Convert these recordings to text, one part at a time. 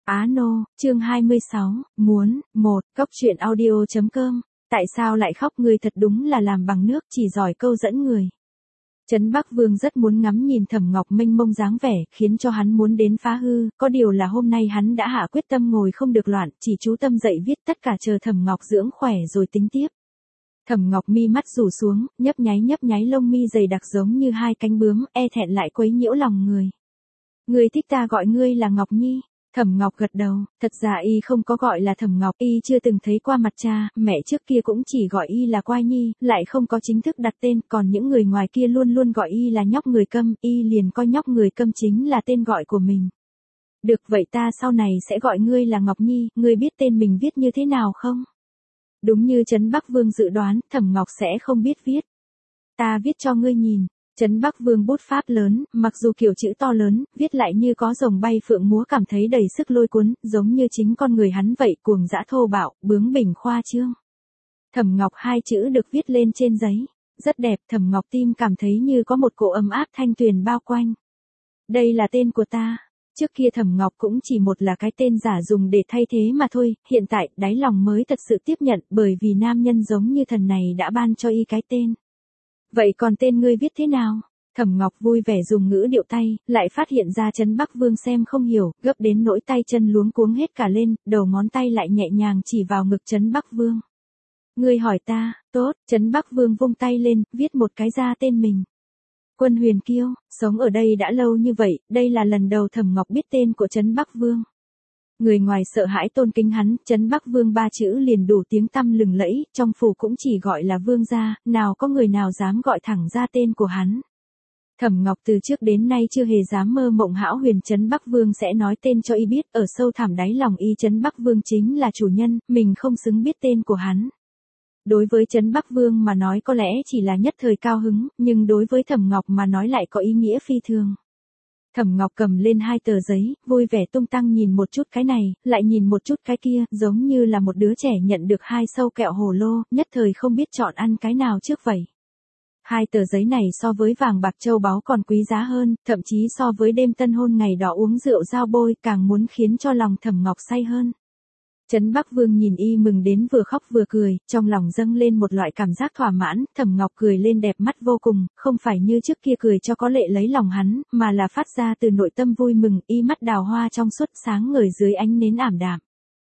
Á Nô, chương 26, muốn, Cốc truyện audio.com, tại sao lại khóc ngươi thật đúng là làm bằng nước chỉ giỏi câu dẫn người. Trấn Bắc Vương rất muốn ngắm nhìn Thẩm Ngọc mênh mông dáng vẻ, khiến cho hắn muốn đến phá hư, có điều là hôm nay hắn đã hạ quyết tâm ngồi không được loạn, chỉ chú tâm dậy viết tất cả chờ Thẩm Ngọc dưỡng khỏe rồi tính tiếp. Thẩm Ngọc mi mắt rủ xuống, nhấp nháy lông mi dày đặc giống như hai cánh bướm, e thẹn lại quấy nhiễu lòng người. Ngươi thích ta gọi ngươi là Ngọc Nhi. Thẩm Ngọc gật đầu, thật ra y không có gọi là Thẩm Ngọc, y chưa từng thấy qua mặt cha, mẹ trước kia cũng chỉ gọi y là Quai Nhi, lại không có chính thức đặt tên, còn những người ngoài kia luôn luôn gọi y là nhóc người câm, y liền coi nhóc người câm chính là tên gọi của mình. Được vậy ta sau này sẽ gọi ngươi là Ngọc Nhi, ngươi biết tên mình viết như thế nào không? Đúng như Trấn Bắc Vương dự đoán, Thẩm Ngọc sẽ không biết viết. Ta viết cho ngươi nhìn. Trấn Bắc Vương bút pháp lớn, mặc dù kiểu chữ to lớn, viết lại như có rồng bay phượng múa cảm thấy đầy sức lôi cuốn, giống như chính con người hắn vậy, cuồng dã thô bạo, bướng bỉnh khoa trương. Thẩm Ngọc hai chữ được viết lên trên giấy, rất đẹp, Thẩm Ngọc tim cảm thấy như có một cỗ ấm áp thanh tuyền bao quanh. Đây là tên của ta. Trước kia Thẩm Ngọc cũng chỉ một là cái tên giả dùng để thay thế mà thôi, hiện tại đáy lòng mới thật sự tiếp nhận, bởi vì nam nhân giống như thần này đã ban cho y cái tên. Vậy còn tên ngươi viết thế nào? Thẩm Ngọc vui vẻ dùng ngữ điệu tay, lại phát hiện ra Trấn Bắc Vương xem không hiểu, gấp đến nỗi tay chân luống cuống hết cả lên, đầu ngón tay lại nhẹ nhàng chỉ vào ngực Trấn Bắc Vương. Ngươi hỏi ta, tốt, Trấn Bắc Vương vung tay lên, viết một cái ra tên mình. Quân Huyền Kiêu, sống ở đây đã lâu như vậy, đây là lần đầu Thẩm Ngọc biết tên của Trấn Bắc Vương. Người ngoài sợ hãi tôn kính hắn, Trấn Bắc Vương ba chữ liền đủ tiếng tăm lừng lẫy, trong phủ cũng chỉ gọi là Vương gia, nào có người nào dám gọi thẳng ra tên của hắn. Thẩm Ngọc từ trước đến nay chưa hề dám mơ mộng hão huyền Trấn Bắc Vương sẽ nói tên cho y biết, ở sâu thẳm đáy lòng y Trấn Bắc Vương chính là chủ nhân, mình không xứng biết tên của hắn. Đối với Trấn Bắc Vương mà nói có lẽ chỉ là nhất thời cao hứng, nhưng đối với Thẩm Ngọc mà nói lại có ý nghĩa phi thường. Thẩm Ngọc cầm lên hai tờ giấy, vui vẻ tung tăng nhìn một chút cái này, lại nhìn một chút cái kia, giống như là một đứa trẻ nhận được hai sâu kẹo hồ lô, nhất thời không biết chọn ăn cái nào trước vậy. Hai tờ giấy này so với vàng bạc châu báu còn quý giá hơn, thậm chí so với đêm tân hôn ngày đó uống rượu giao bôi càng muốn khiến cho lòng Thẩm Ngọc say hơn. Trấn Bắc Vương nhìn y mừng đến vừa khóc vừa cười, trong lòng dâng lên một loại cảm giác thỏa mãn, Thẩm Ngọc cười lên đẹp mắt vô cùng, không phải như trước kia cười cho có lệ lấy lòng hắn, mà là phát ra từ nội tâm vui mừng, y mắt đào hoa trong suốt sáng ngời dưới ánh nến ảm đạm.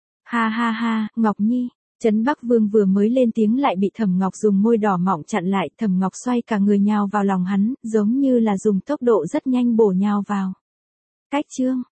Ha ha ha, Ngọc Nhi. Trấn Bắc Vương vừa mới lên tiếng lại bị Thẩm Ngọc dùng môi đỏ mọng chặn lại, Thẩm Ngọc xoay cả người nhào vào lòng hắn, giống như là dùng tốc độ rất nhanh bổ nhào vào. Cách chương